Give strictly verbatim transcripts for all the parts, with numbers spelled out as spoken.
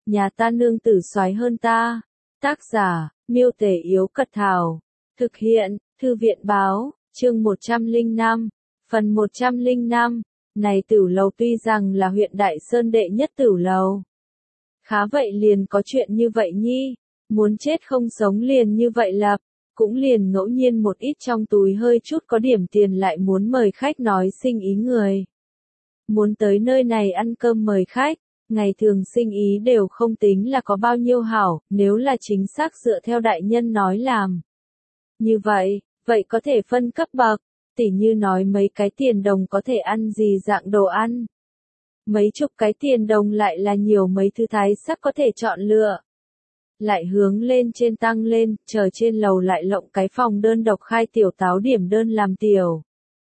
nhà ta nương tử soái hơn ta. Tác giả, Miêu Tể Yếu Cật Thảo. Thực hiện, Thư viện Báo, chương một trăm lẻ năm, phần một trăm lẻ năm. Này Tửu Lầu tuy rằng là huyện Đại Sơn đệ nhất Tửu Lầu. Khá vậy liền có chuyện như vậy nhi, muốn chết không sống liền như vậy lập, cũng liền ngẫu nhiên một ít trong túi hơi chút có điểm tiền lại muốn mời khách nói sinh ý người. Muốn tới nơi này ăn cơm mời khách, ngày thường sinh ý đều không tính là có bao nhiêu hảo, nếu là chính xác dựa theo đại nhân nói làm. Như vậy, vậy có thể phân cấp bậc, tỉ như nói mấy cái tiền đồng có thể ăn gì dạng đồ ăn. Mấy chục cái tiền đồng lại là nhiều mấy thứ thái sắc có thể chọn lựa. Lại hướng lên trên tăng lên, chờ trên lầu lại lộng cái phòng đơn độc khai tiểu táo điểm đơn làm tiểu.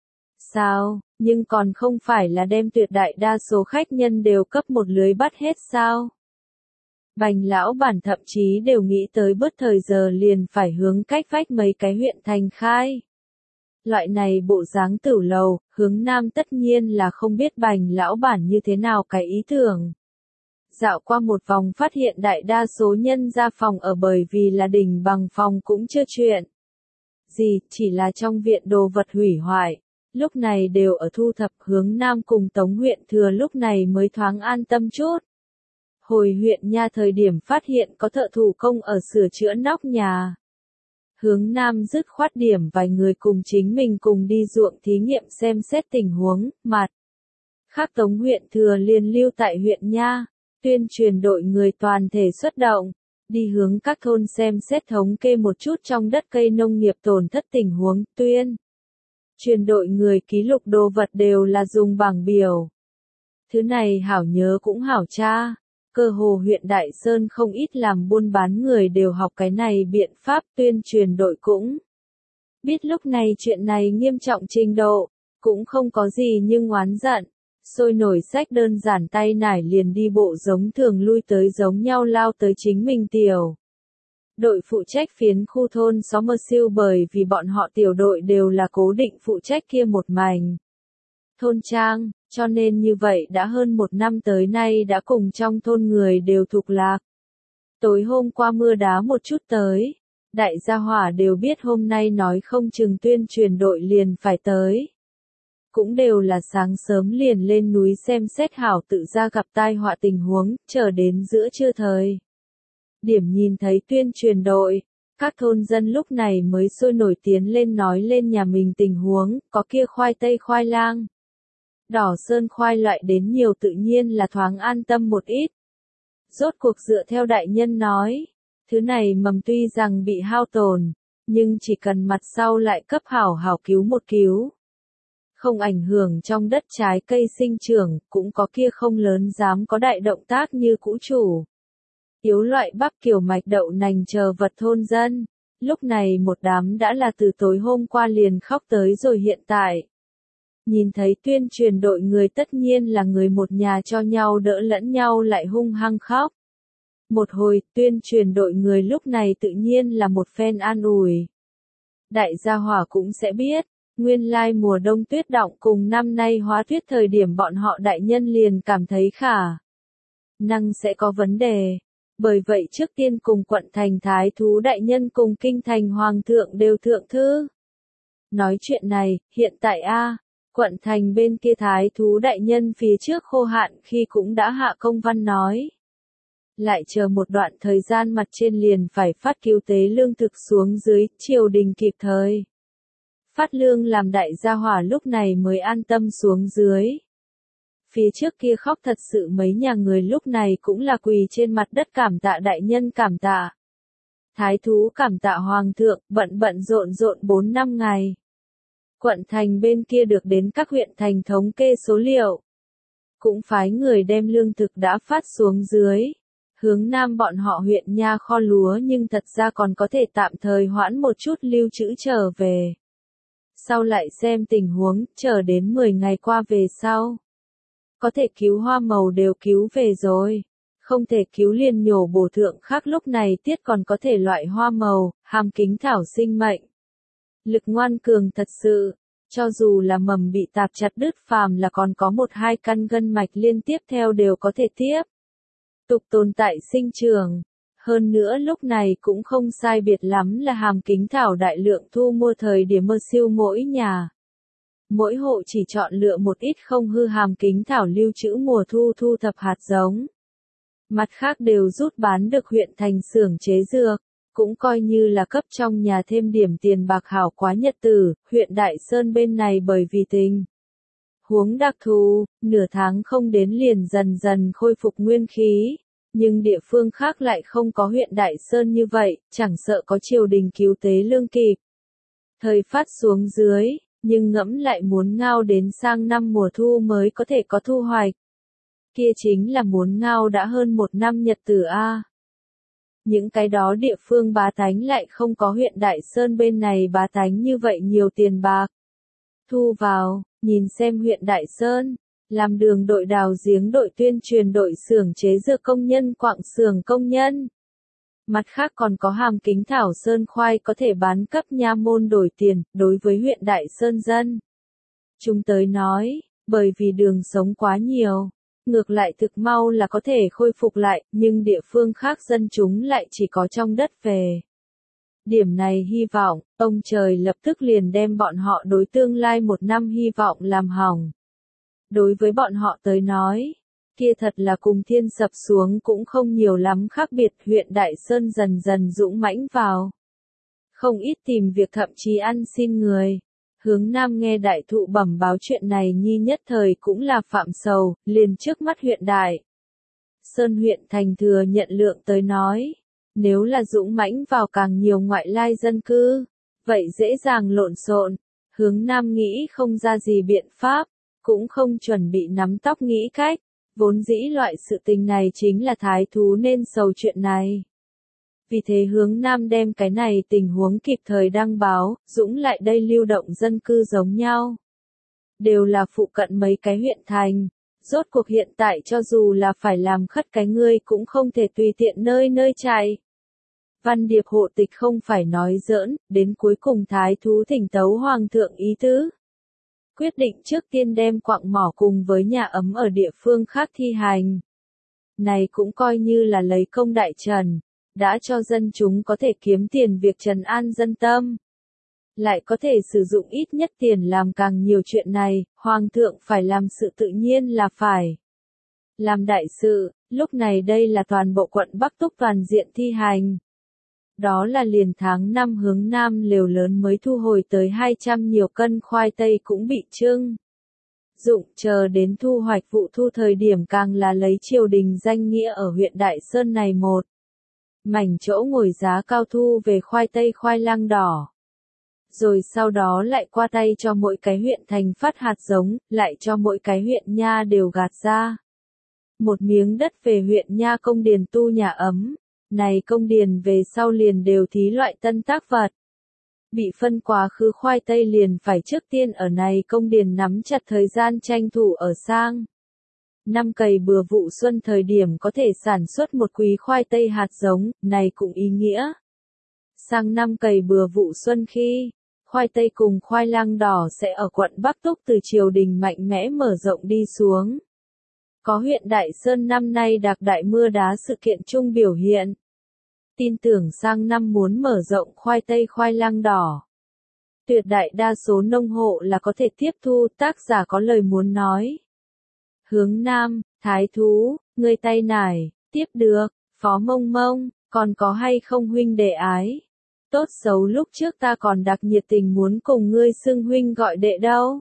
Sao, nhưng còn không phải là đem tuyệt đại đa số khách nhân đều cấp một lưới bắt hết sao? Bành lão bản thậm chí đều nghĩ tới bớt thời giờ liền phải hướng cách vách mấy cái huyện thành khai. Loại này bộ dáng Tửu Lầu, hướng nam tất nhiên là không biết bành lão bản như thế nào cái ý tưởng. Dạo qua một vòng phát hiện đại đa số nhân ra phòng ở bởi vì là đỉnh bằng phòng cũng chưa chuyện. Gì, chỉ là trong viện đồ vật hủy hoại, lúc này đều ở thu thập. Hướng nam cùng Tống huyện thừa lúc này mới thoáng an tâm chút. Hồi huyện nha thời điểm phát hiện có thợ thủ công ở sửa chữa nóc nhà. Hướng nam dứt khoát điểm vài người cùng chính mình cùng đi ruộng thí nghiệm xem xét tình huống, mặt. Khác Tống huyện thừa liền lưu tại huyện nha, tuyên truyền đội người toàn thể xuất động, đi hướng các thôn xem xét thống kê một chút trong đất cây nông nghiệp tổn thất tình huống, tuyên. Truyền đội người ký lục đồ vật đều là dùng bảng biểu. Thứ này hảo nhớ cũng hảo tra. Cơ hồ huyện Đại Sơn không ít làm buôn bán người đều học cái này biện pháp, tuyên truyền đội cũng biết lúc này chuyện này nghiêm trọng trình độ, cũng không có gì nhưng oán giận, sôi nổi sách đơn giản tay nải liền đi bộ giống thường lui tới giống nhau lao tới chính mình tiểu. Đội phụ trách phiến khu thôn xóm mơ siêu bởi vì bọn họ tiểu đội đều là cố định phụ trách kia một mảnh thôn trang, cho nên như vậy đã hơn một năm tới nay đã cùng trong thôn người đều thuộc lạc. Tối hôm qua mưa đá một chút tới, đại gia hỏa đều biết hôm nay nói không chừng tuyên truyền đội liền phải tới. Cũng đều là sáng sớm liền lên núi xem xét hảo tự ra gặp tai họa tình huống, chờ đến giữa trưa thời. Điểm nhìn thấy tuyên truyền đội, các thôn dân lúc này mới sôi nổi tiến lên nói lên nhà mình tình huống, có kia khoai tây khoai lang. Đỏ sơn khoai loại đến nhiều tự nhiên là thoáng an tâm một ít. Rốt cuộc dựa theo đại nhân nói, thứ này mầm tuy rằng bị hao tổn, nhưng chỉ cần mặt sau lại cấp hảo hảo cứu một cứu. Không ảnh hưởng trong đất trái cây sinh trưởng, cũng có kia không lớn dám có đại động tác như cũ chủ. Yếu loại bắp kiểu mạch đậu nành chờ vật thôn dân, lúc này một đám đã là từ tối hôm qua liền khóc tới rồi hiện tại. Nhìn thấy tuyên truyền đội người tất nhiên là người một nhà cho nhau đỡ lẫn nhau lại hung hăng khóc. Một hồi, tuyên truyền đội người lúc này tự nhiên là một phen an ủi. Đại gia hỏa cũng sẽ biết, nguyên lai mùa đông tuyết đọng cùng năm nay hóa tuyết thời điểm bọn họ đại nhân liền cảm thấy khả năng sẽ có vấn đề. Bởi vậy trước tiên cùng quận thành thái thú đại nhân cùng kinh thành hoàng thượng đều thượng thư. Nói chuyện này, hiện tại a quận thành bên kia thái thú đại nhân phía trước khô hạn khi cũng đã hạ công văn nói. Lại chờ một đoạn thời gian mặt trên liền phải phát cứu tế lương thực xuống dưới, triều đình kịp thời. Phát lương làm đại gia hỏa lúc này mới an tâm xuống dưới. Phía trước kia khóc thật sự mấy nhà người lúc này cũng là quỳ trên mặt đất cảm tạ đại nhân cảm tạ. Thái thú cảm tạ hoàng thượng, bận bận rộn rộn bốn năm ngày. Quận thành bên kia được đến các huyện thành thống kê số liệu. Cũng phái người đem lương thực đã phát xuống dưới. Hướng nam bọn họ huyện nha kho lúa nhưng thật ra còn có thể tạm thời hoãn một chút lưu trữ trở về. Sau lại xem tình huống, chờ đến mười ngày qua về sau. Có thể cứu hoa màu đều cứu về rồi. Không thể cứu liền nhổ bổ thượng khác lúc này tiết còn có thể loại hoa màu, hàm kính thảo sinh mệnh. Lực ngoan cường thật sự, cho dù là mầm bị tạp chặt đứt phàm là còn có một hai căn gân mạch liên tiếp theo đều có thể tiếp. tục tồn tại sinh trưởng. Hơn nữa lúc này cũng không sai biệt lắm là hàm kính thảo đại lượng thu mua thời điểm mơ siêu mỗi nhà. Mỗi hộ chỉ chọn lựa một ít không hư hàm kính thảo lưu trữ mùa thu thu thập hạt giống. Mặt khác đều rút bán được huyện thành xưởng chế dược, cũng coi như là cấp trong nhà thêm điểm tiền bạc hảo quá nhật tử. Huyện Đại Sơn bên này bởi vì tình huống đặc thù, nửa tháng không đến liền dần dần khôi phục nguyên khí. Nhưng địa phương khác lại không có huyện Đại Sơn như vậy, chẳng sợ có triều đình cứu tế lương kịp. Thời phát xuống dưới, nhưng ngẫm lại muốn ngao đến sang năm mùa thu mới có thể có thu hoạch. Kia chính là muốn ngao đã hơn một năm nhật tử A. Những cái đó địa phương bá tánh lại không có huyện Đại Sơn bên này bá tánh như vậy nhiều tiền bạc. Thu vào, nhìn xem huyện Đại Sơn, làm đường đội đào giếng đội tuyên truyền đội xưởng chế dược công nhân quặng xưởng công nhân. Mặt khác còn có hàm kính thảo sơn khoai có thể bán cấp nha môn đổi tiền, đối với huyện Đại Sơn dân. Chúng tới nói, bởi vì đường sống quá nhiều, ngược lại thực mau là có thể khôi phục lại, nhưng địa phương khác dân chúng lại chỉ có trong đất về. Điểm này hy vọng, ông trời lập tức liền đem bọn họ đối tương lai một năm hy vọng làm hỏng. Đối với bọn họ tới nói, kia thật là cùng thiên sập xuống cũng không nhiều lắm khác biệt. Huyện Đại Sơn dần dần dũng mãnh vào. Không ít tìm việc thậm chí ăn xin người. Hướng Nam nghe đại thụ bẩm báo chuyện này nhi nhất thời cũng là phạm sầu, liền trước mắt huyện Đại Sơn huyện thành thừa nhận lượng tới nói. Nếu là dũng mãnh vào càng nhiều ngoại lai dân cư, vậy dễ dàng lộn xộn. Hướng Nam nghĩ không ra gì biện pháp, cũng không chuẩn bị nắm tóc nghĩ cách. Vốn dĩ loại sự tình này chính là thái thú nên sầu chuyện này. Vì thế Hướng Nam đem cái này tình huống kịp thời đăng báo, dũng lại đây lưu động dân cư giống nhau. Đều là phụ cận mấy cái huyện thành. Rốt cuộc hiện tại cho dù là phải làm khất cái ngươi cũng không thể tùy tiện nơi nơi chạy. Văn điệp hộ tịch không phải nói giỡn, đến cuối cùng thái thú thỉnh tấu hoàng thượng ý tứ. Quyết định trước tiên đem quặng mỏ cùng với nhà ấm ở địa phương khác thi hành. Này cũng coi như là lấy công đại trần, đã cho dân chúng có thể kiếm tiền việc trần an dân tâm. Lại có thể sử dụng ít nhất tiền làm càng nhiều chuyện này, hoàng thượng phải làm sự tự nhiên là phải. Làm đại sự, lúc này đây là toàn bộ quận Bắc Túc toàn diện thi hành. Đó là liền tháng năm Hướng Nam lều lớn mới thu hồi tới hai trăm nhiều cân khoai tây cũng bị trưng dụng, chờ đến thu hoạch vụ thu thời điểm càng là lấy triều đình danh nghĩa ở huyện Đại Sơn này một mảnh chỗ ngồi giá cao thu về khoai tây khoai lang đỏ. Rồi sau đó lại qua tay cho mỗi cái huyện thành phát hạt giống, lại cho mỗi cái huyện nha đều gạt ra một miếng đất về huyện nha công điền tu nhà ấm. Này công điền về sau liền đều thí loại tân tác vật. Bị phân quá khứ khoai tây liền phải trước tiên ở này công điền nắm chặt thời gian tranh thủ ở sang. Năm cày bừa vụ xuân thời điểm có thể sản xuất một quý khoai tây hạt giống, này cũng ý nghĩa. Sang năm cày bừa vụ xuân khi, khoai tây cùng khoai lang đỏ sẽ ở quận Bắc Túc từ triều đình mạnh mẽ mở rộng đi xuống. Có huyện Đại Sơn năm nay đặc đại mưa đá sự kiện chung biểu hiện. Tin tưởng sang năm muốn mở rộng khoai tây khoai lang đỏ. Tuyệt đại đa số nông hộ là có thể tiếp thu. Tác giả có lời muốn nói. Hướng Nam, thái thú, người tay nải, tiếp được, phó mông mông, còn có hay không huynh đệ ái. Tốt xấu lúc trước ta còn đặc nhiệt tình muốn cùng ngươi xưng huynh gọi đệ đâu.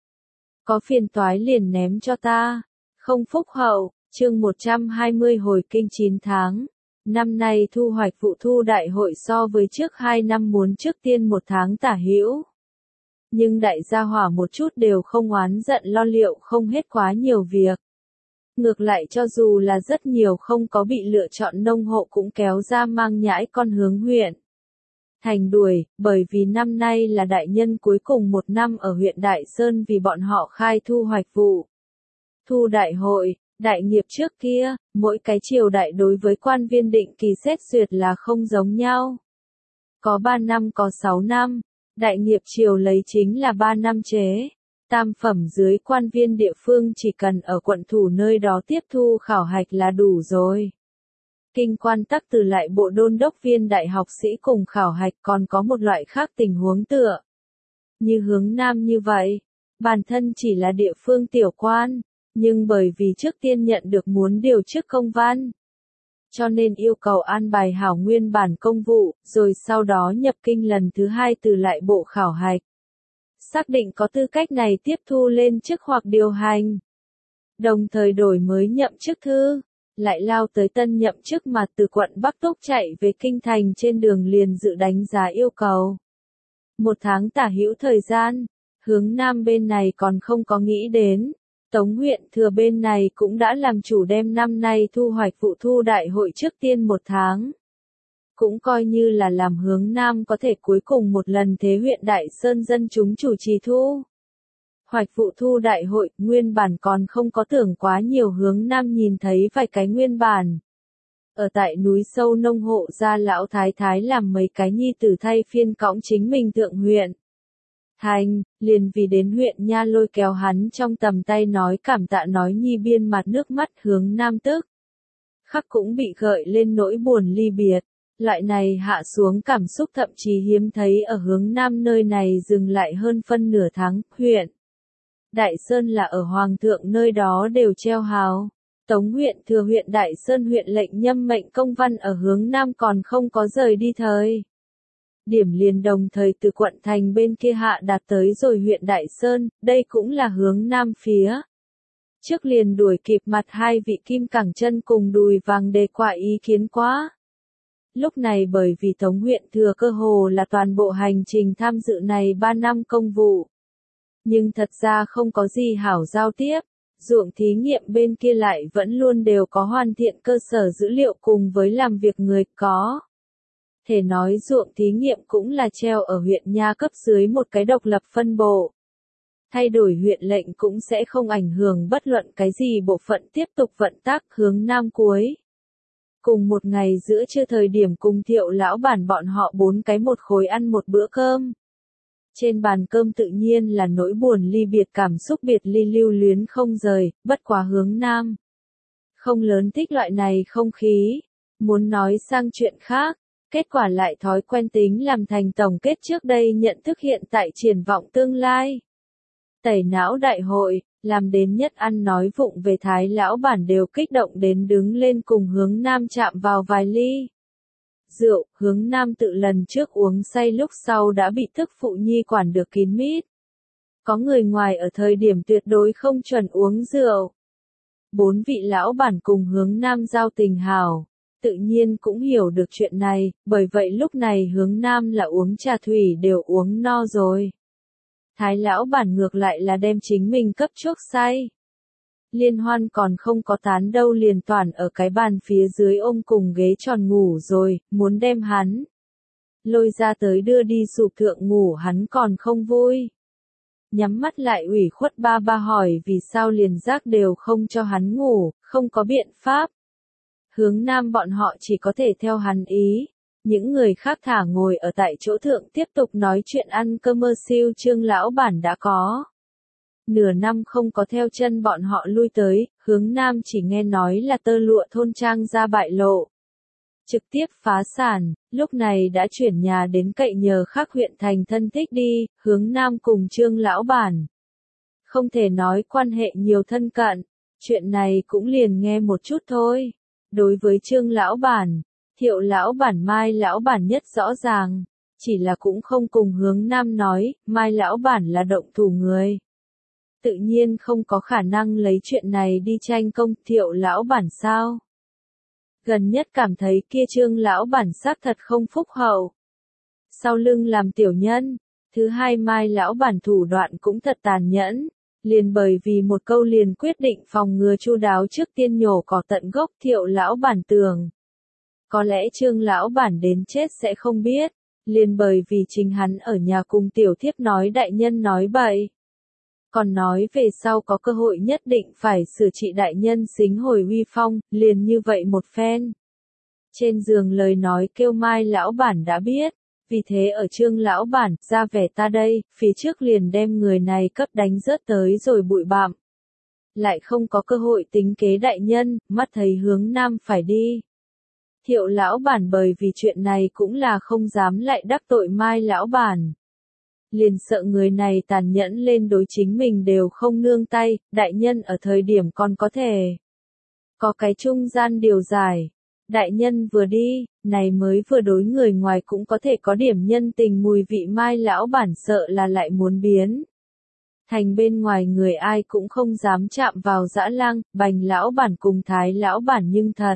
Có phiền toái liền ném cho ta. Không phúc hậu, chương một trăm hai mươi hồi kinh chín tháng. Năm nay thu hoạch vụ thu đại hội so với trước hai năm muốn trước tiên một tháng tả hữu. Nhưng đại gia hỏa một chút đều không oán giận lo liệu không hết quá nhiều việc. Ngược lại cho dù là rất nhiều không có bị lựa chọn nông hộ cũng kéo ra mang nhãi con hướng huyện thành đuổi, bởi vì năm nay là đại nhân cuối cùng một năm ở huyện Đại Sơn vì bọn họ khai thu hoạch vụ thu đại hội. Đại nghiệp trước kia, mỗi cái triều đại đối với quan viên định kỳ xét duyệt là không giống nhau. Có ba năm có sáu năm, đại nghiệp triều lấy chính là ba năm chế. Tam phẩm dưới quan viên địa phương chỉ cần ở quận thủ nơi đó tiếp thu khảo hạch là đủ rồi. Kinh quan tắc từ lại bộ đôn đốc viên đại học sĩ cùng khảo hạch còn có một loại khác tình huống tựa. Như Hướng Nam như vậy, bản thân chỉ là địa phương tiểu quan, nhưng bởi vì trước tiên nhận được muốn điều chức công văn, cho nên yêu cầu an bài hảo nguyên bản công vụ, rồi sau đó nhập kinh lần thứ hai từ lại bộ khảo hạch. Xác định có tư cách này tiếp thu lên chức hoặc điều hành. Đồng thời đổi mới nhậm chức thư, lại lao tới tân nhậm chức mà từ quận Bắc Túc chạy về kinh thành trên đường liền dự đánh giá yêu cầu. Một tháng tả hữu thời gian, Hướng Nam bên này còn không có nghĩ đến. Tống huyện thừa bên này cũng đã làm chủ đem năm nay thu hoạch vụ thu đại hội trước tiên một tháng. Cũng coi như là làm Hướng Nam có thể cuối cùng một lần thế huyện Đại Sơn dân chúng chủ trì thu hoạch vụ thu đại hội, nguyên bản còn không có tưởng quá nhiều. Hướng Nam nhìn thấy vài cái nguyên bản. Ở tại núi sâu nông hộ gia lão thái thái làm mấy cái nhi tử thay phiên cõng chính mình thượng huyện. Thành, liền vì đến huyện nha lôi kéo hắn trong tầm tay nói cảm tạ nói nhi biên mặt nước mắt. Hướng Nam tức khắc cũng bị gợi lên nỗi buồn ly biệt. Loại này hạ xuống cảm xúc thậm chí hiếm thấy ở Hướng Nam nơi này dừng lại hơn phân nửa tháng. Huyện Đại Sơn là ở Hoàng thượng nơi đó đều treo hào. Tống huyện thừa huyện Đại Sơn huyện lệnh nhâm mệnh công văn ở Hướng Nam còn không có rời đi thời. Điểm liền đồng thời từ quận thành bên kia hạ đạt tới rồi huyện Đại Sơn, đây cũng là Hướng Nam phía. Trước liền đuổi kịp mặt hai vị kim cẳng chân cùng đùi vàng đề qua ý kiến quá. Lúc này bởi vì Tống huyện thừa cơ hồ là toàn bộ hành trình tham dự này ba năm công vụ. Nhưng thật ra không có gì hảo giao tiếp, ruộng thí nghiệm bên kia lại vẫn luôn đều có hoàn thiện cơ sở dữ liệu cùng với làm việc người có. Thể nói ruộng thí nghiệm cũng là treo ở huyện nha cấp dưới một cái độc lập phân bộ. Thay đổi huyện lệnh cũng sẽ không ảnh hưởng bất luận cái gì bộ phận tiếp tục vận tác. Hướng Nam cuối. Cùng một ngày giữa trưa thời điểm cùng Thiệu lão bản bọn họ bốn cái một khối ăn một bữa cơm. Trên bàn cơm tự nhiên là nỗi buồn ly biệt, cảm xúc biệt ly lưu luyến không rời, bất quá Hướng Nam không lớn thích loại này không khí, muốn nói sang chuyện khác, kết quả lại thói quen tính làm thành tổng kết trước đây nhận thức hiện tại triển vọng tương lai. Tẩy não đại hội, làm đến nhất ăn nói vụng về Thái lão bản đều kích động đến đứng lên cùng Hướng Nam chạm vào vài ly rượu. Hướng Nam tự lần trước uống say lúc sau đã bị thức phụ nhi quản được kín mít. Có người ngoài ở thời điểm tuyệt đối không chuẩn uống rượu. Bốn vị lão bản cùng Hướng Nam giao tình hảo, tự nhiên cũng hiểu được chuyện này, bởi vậy lúc này Hướng Nam là uống trà thủy đều uống no rồi. Thái lão bản ngược lại là đem chính mình cấp chuốc say. Liên hoan còn không có tán đâu liền toàn ở cái bàn phía dưới ôm cùng ghế tròn ngủ rồi, muốn đem hắn lôi ra tới đưa đi sụp thượng ngủ hắn còn không vui. Nhắm mắt lại ủy khuất ba ba hỏi vì sao liền giác đều không cho hắn ngủ, không có biện pháp. Hướng Nam bọn họ chỉ có thể theo hắn ý. Những người khác thả ngồi ở tại chỗ thượng tiếp tục nói chuyện ăn cơm. Mơ siêu Trương lão bản đã có nửa năm không có theo chân bọn họ lui tới. Hướng Nam chỉ nghe nói là tơ lụa thôn trang ra bại lộ, trực tiếp phá sản, lúc này đã chuyển nhà đến cậy nhờ khác huyện thành thân thích đi. Hướng Nam cùng Trương lão bản không thể nói quan hệ nhiều thân cận, chuyện này cũng liền nghe một chút thôi. Đối với Trương lão bản, Thiệu lão bản Mai lão bản nhất rõ ràng, chỉ là cũng không cùng Hướng Nam nói. Mai lão bản là động thủ người, tự nhiên không có khả năng lấy chuyện này đi tranh công. Thiệu lão bản sao? Gần nhất cảm thấy kia Trương lão bản xác thật không phúc hậu, sau lưng làm tiểu nhân. Thứ hai, Mai lão bản thủ đoạn cũng thật tàn nhẫn, liền bởi vì một câu liền quyết định phòng ngừa chu đáo trước tiên nhổ cỏ tận gốc. Thiệu lão bản tưởng có lẽ Trương lão bản đến chết sẽ không biết, liền bởi vì chính hắn ở nhà cùng tiểu thiếp nói đại nhân nói bậy. Còn nói về sau có cơ hội nhất định phải sửa trị đại nhân xính hồi uy phong, liền như vậy một phen. Trên giường lời nói kêu Mai lão bản đã biết, Vì thế ở Trương lão bản, ra vẻ ta đây, phía trước liền đem người này cấp đánh rớt tới rồi bụi bặm. Lại không có cơ hội tính kế đại nhân, mắt thấy hướng nam phải đi. Thiệu lão bản bởi vì chuyện này cũng là không dám lại đắc tội Mai lão bản. Liền sợ người này tàn nhẫn lên đối chính mình đều không nương tay, đại nhân ở thời điểm còn có thể. Có cái trung gian điều giải. Đại nhân vừa đi, này mới vừa đối người ngoài cũng có thể có điểm nhân tình mùi vị Mai lão bản sợ là lại muốn biến. Thành bên ngoài người ai cũng không dám chạm vào dã lang, Bành lão bản cùng Thái lão bản nhưng thật.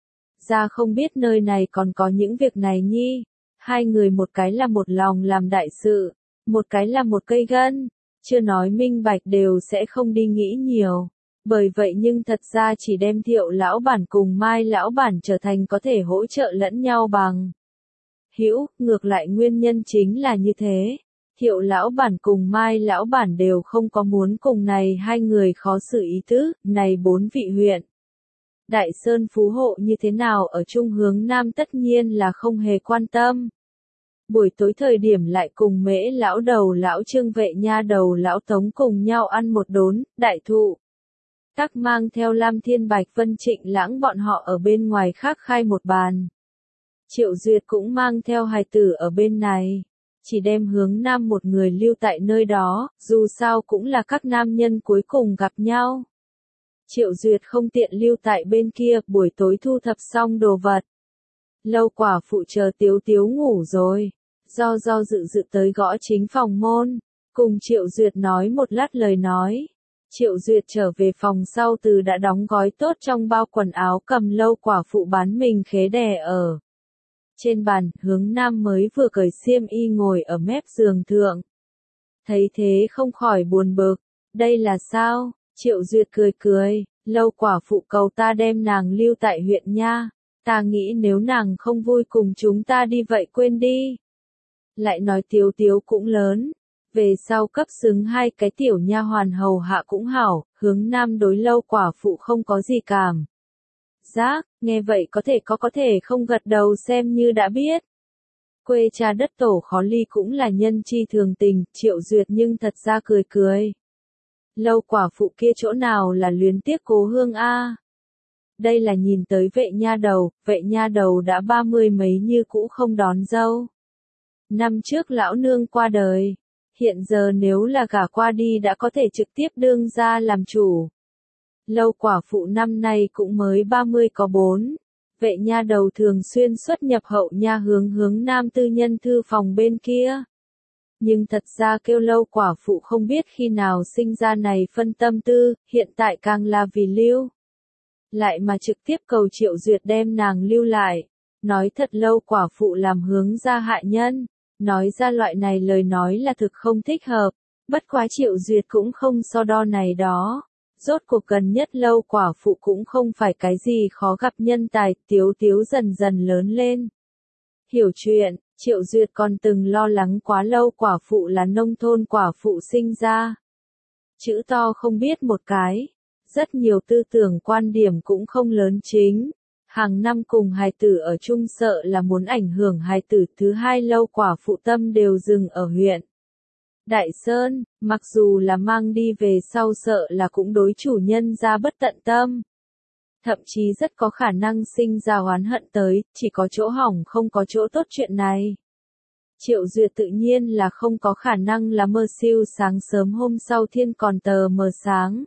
Ra không biết nơi này còn có những việc này nhi. Hai người một cái là một lòng làm đại sự, một cái là một cây gân, chưa nói minh bạch đều sẽ không đi nghĩ nhiều. Bởi vậy nhưng thật ra chỉ đem Thiệu lão bản cùng Mai lão bản trở thành có thể hỗ trợ lẫn nhau bằng hữu, ngược lại nguyên nhân chính là như thế. Thiệu lão bản cùng Mai lão bản đều không có muốn cùng này hai người khó xử ý tứ, này bốn vị huyện. Đại Sơn phú hộ như thế nào ở trung hướng Nam tất nhiên là không hề quan tâm. Buổi tối thời điểm lại cùng Mễ lão đầu lão Trương Vệ nha đầu lão Tống cùng nhau ăn một đốn, đại thụ. Tắc mang theo Lam Thiên Bạch Vân Trịnh Lãng bọn họ ở bên ngoài khác khai một bàn. Triệu Duyệt cũng mang theo hài tử ở bên này. Chỉ đem hướng nam một người lưu tại nơi đó, dù sao cũng là các nam nhân cuối cùng gặp nhau. Triệu Duyệt không tiện lưu tại bên kia, buổi tối thu thập xong đồ vật. Lâu quả phụ chờ Tiếu Tiếu ngủ rồi. Do do dự dự tới gõ chính phòng môn. Cùng Triệu Duyệt nói một lát lời nói. Triệu Duyệt trở về phòng sau từ đã đóng gói tốt trong bao quần áo cầm lâu quả phụ bán mình khế đè ở. Trên bàn, hướng nam mới vừa cởi xiêm y ngồi ở mép giường thượng. Thấy thế không khỏi buồn bực. Đây là sao? Triệu Duyệt cười cười. Lâu quả phụ cầu ta đem nàng lưu tại huyện nha. Ta nghĩ nếu nàng không vui cùng chúng ta đi vậy quên đi. Lại nói Tiếu Tiếu cũng lớn. Về sau cấp xứng hai cái tiểu nha hoàn hầu hạ cũng hảo. Hướng nam đối lâu quả phụ không có gì cảm giác, nghe vậy có thể có có thể không gật đầu xem như đã biết. Quê cha đất tổ khó ly cũng là nhân chi thường tình, Triệu Duyệt nhưng thật ra cười cười. Lâu quả phụ kia chỗ nào là luyến tiếc cố hương a? Đây là nhìn tới vệ nha đầu, vệ nha đầu đã ba mươi mấy như cũ không đón dâu. Năm trước lão nương qua đời, hiện giờ nếu là gả qua đi đã có thể trực tiếp đương ra làm chủ. Lâu quả phụ năm nay cũng mới ba mươi có bốn. Vệ nha đầu thường xuyên xuất nhập hậu nha hướng hướng nam tư nhân thư phòng bên kia. Nhưng thật ra kêu lâu quả phụ không biết khi nào sinh ra này phân tâm tư, hiện tại càng là vì lưu. Lại mà trực tiếp cầu Triệu Duyệt đem nàng lưu lại. Nói thật lâu quả phụ làm hướng ra hại nhân. Nói ra loại này lời nói là thực không thích hợp. Bất quá Triệu Duyệt cũng không so đo này đó. Rốt cuộc gần nhất lâu quả phụ cũng không phải cái gì khó gặp nhân tài, Tiếu Tiếu dần dần lớn lên. Hiểu chuyện, Triệu Duyệt còn từng lo lắng quá lâu quả phụ là nông thôn quả phụ sinh ra. Chữ to không biết một cái. Rất nhiều tư tưởng quan điểm cũng không lớn chính. Hàng năm cùng hài tử ở chung sợ là muốn ảnh hưởng hài tử, thứ hai lâu quả phụ tâm đều dừng ở huyện Đại Sơn, mặc dù là mang đi về sau sợ là cũng đối chủ nhân ra bất tận tâm. Thậm chí rất có khả năng sinh ra oán hận tới, chỉ có chỗ hỏng không có chỗ tốt chuyện này. Triệu Duyệt tự nhiên là không có khả năng là mơ siêu sáng sớm hôm sau thiên còn tờ mờ sáng.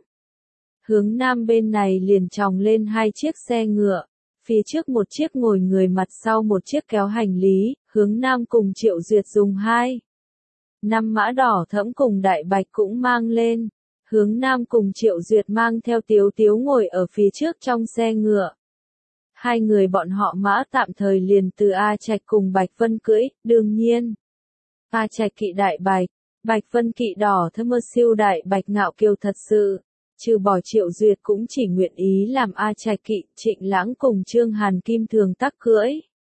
Hướng nam bên này liền tròng lên hai chiếc xe ngựa. Phía trước một chiếc ngồi người mặt sau một chiếc kéo hành lý, hướng nam cùng Triệu Duyệt dùng hai. Năm mã đỏ thẫm cùng đại bạch cũng mang lên. Hướng nam cùng Triệu Duyệt mang theo Tiếu Tiếu ngồi ở phía trước trong xe ngựa. Hai người bọn họ mã tạm thời liền từ A Trạch cùng Bạch Vân cưỡi, đương nhiên. A Trạch kỵ đại bạch, Bạch Vân kỵ đỏ thẫm mơ siêu đại bạch ngạo kiêu thật sự. Trừ bỏ Triệu Duyệt cũng chỉ nguyện ý làm A Trạch kỵ, Trịnh Lãng cùng Trương Hàn Kim thường tắc cưỡi.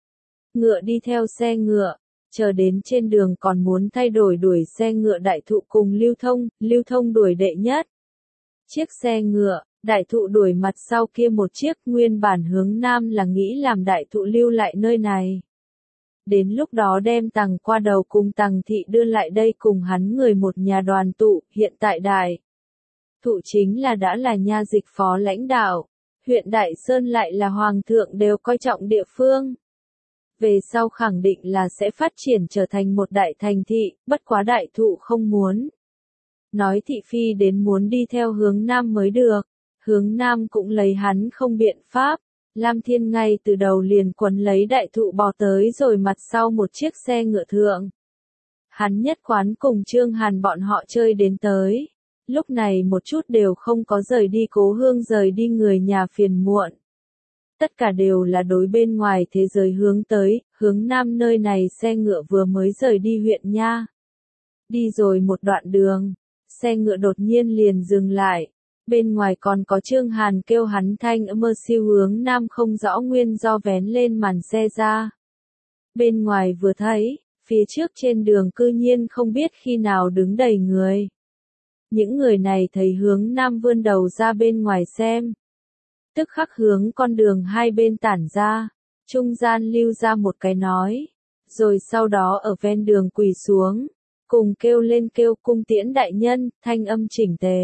Ngựa đi theo xe ngựa. Chờ đến trên đường còn muốn thay đổi đuổi xe ngựa đại thụ cùng lưu thông, lưu thông đuổi đệ nhất. Chiếc xe ngựa, đại thụ đuổi mặt sau kia một chiếc nguyên bản hướng nam là nghĩ làm đại thụ lưu lại nơi này. đến lúc đó đem Tằng qua đầu cùng Tằng thị đưa lại đây cùng hắn người một nhà đoàn tụ, hiện tại đại. Thụ chính là đã là nha dịch phó lãnh đạo, huyện Đại Sơn lại là hoàng thượng đều coi trọng địa phương. Về sau khẳng định là sẽ phát triển trở thành một đại thành thị, bất quá đại thụ không muốn. Nói thị phi đến muốn đi theo hướng Nam mới được, hướng Nam cũng lấy hắn không biện pháp. Lam Thiên ngay từ đầu liền quấn lấy đại thụ bò tới rồi mặt sau một chiếc xe ngựa thượng. Hắn nhất quán cùng Trương Hàn bọn họ chơi đến tới. Lúc này một chút đều không có rời đi cố hương rời đi người nhà phiền muộn. Tất cả đều là đối bên ngoài thế giới hướng tới, hướng Nam nơi này xe ngựa vừa mới rời đi huyện nha. Đi rồi một đoạn đường, xe ngựa đột nhiên liền dừng lại. Bên ngoài còn có Trương Hàn kêu hắn thanh mơ siêu hướng Nam không rõ nguyên do vén lên màn xe ra. Bên ngoài vừa thấy, phía trước trên đường cư nhiên không biết khi nào đứng đầy người. Những người này thấy hướng Nam vươn đầu ra bên ngoài xem. Tức khắc hướng con đường hai bên tản ra, trung gian lưu ra một cái nói. Rồi sau đó ở ven đường quỳ xuống, cùng kêu lên kêu cung tiễn đại nhân, thanh âm chỉnh tề.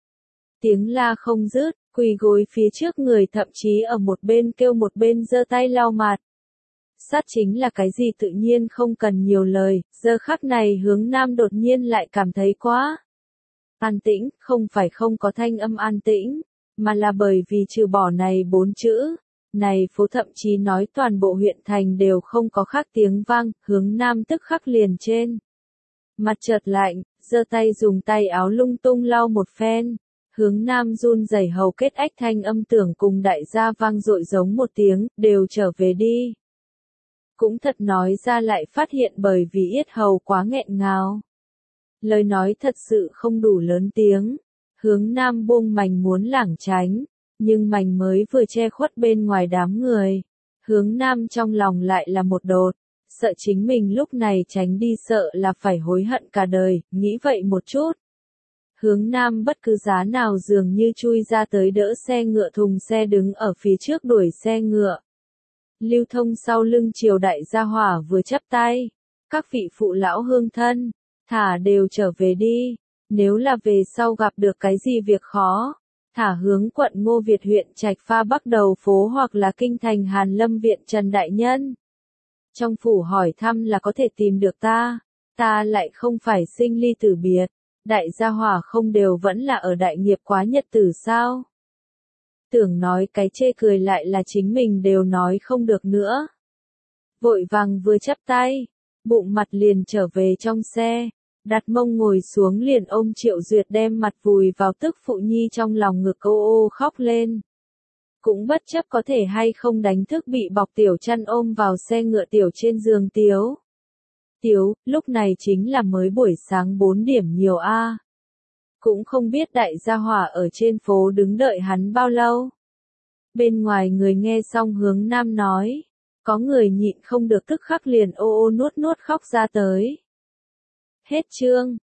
Tiếng la không dứt, quỳ gối phía trước người thậm chí ở một bên kêu một bên giơ tay lau mặt. Sát chính là cái gì tự nhiên không cần nhiều lời, giờ khắc này hướng Nam đột nhiên lại cảm thấy quá an tĩnh, không phải không có thanh âm an tĩnh, mà là bởi vì trừ bỏ này bốn chữ, này phố thậm chí nói toàn bộ huyện thành đều không có khác tiếng vang, hướng Nam tức khắc liền trên. Mặt chợt lạnh, giơ tay dùng tay áo lung tung lau một phen. Hướng Nam run rẩy hầu kết ách thanh âm tưởng cùng đại gia vang dội giống một tiếng, đều trở về đi. Cũng thật nói ra lại phát hiện bởi vì yết hầu quá nghẹn ngào. Lời nói thật sự không đủ lớn tiếng. Hướng Nam buông mành muốn lảng tránh, nhưng mành mới vừa che khuất bên ngoài đám người. Hướng Nam trong lòng lại là một đột, sợ chính mình lúc này tránh đi sợ là phải hối hận cả đời, nghĩ vậy một chút. Hướng Nam bất cứ giá nào dường như chui ra tới đỡ xe ngựa thùng xe đứng ở phía trước đuổi xe ngựa. Lưu thông sau lưng triều đại gia hỏa vừa chắp tay. Các vị phụ lão hương thân, thả đều trở về đi. Nếu là về sau gặp được cái gì việc khó, thả hướng quận Ngô Việt huyện Trạch Pha Bắc đầu phố hoặc là kinh thành Hàn Lâm viện Trần Đại Nhân. Trong phủ hỏi thăm là có thể tìm được ta, ta lại không phải sinh ly tử biệt. Đại gia hỏa không đều vẫn là ở đại nghiệp quá nhật tử sao? Tưởng nói cái chê cười lại là chính mình đều nói không được nữa. Vội vàng vừa chắp tay, bụng mặt liền trở về trong xe, đặt mông ngồi xuống liền ôm Triệu Duyệt đem mặt vùi vào tức phụ nhi trong lòng ngực ô ô khóc lên. Cũng bất chấp có thể hay không đánh thức bị bọc tiểu chăn ôm vào xe ngựa tiểu trên giường Tiếu. Tiếu, lúc này chính là mới buổi sáng bốn điểm nhiều a. Cũng không biết đại gia hỏa ở trên phố đứng đợi hắn bao lâu. Bên ngoài người nghe xong hướng Nam nói, có người nhịn không được tức khắc liền ô ô nuốt nuốt khóc ra tới. Hết chương.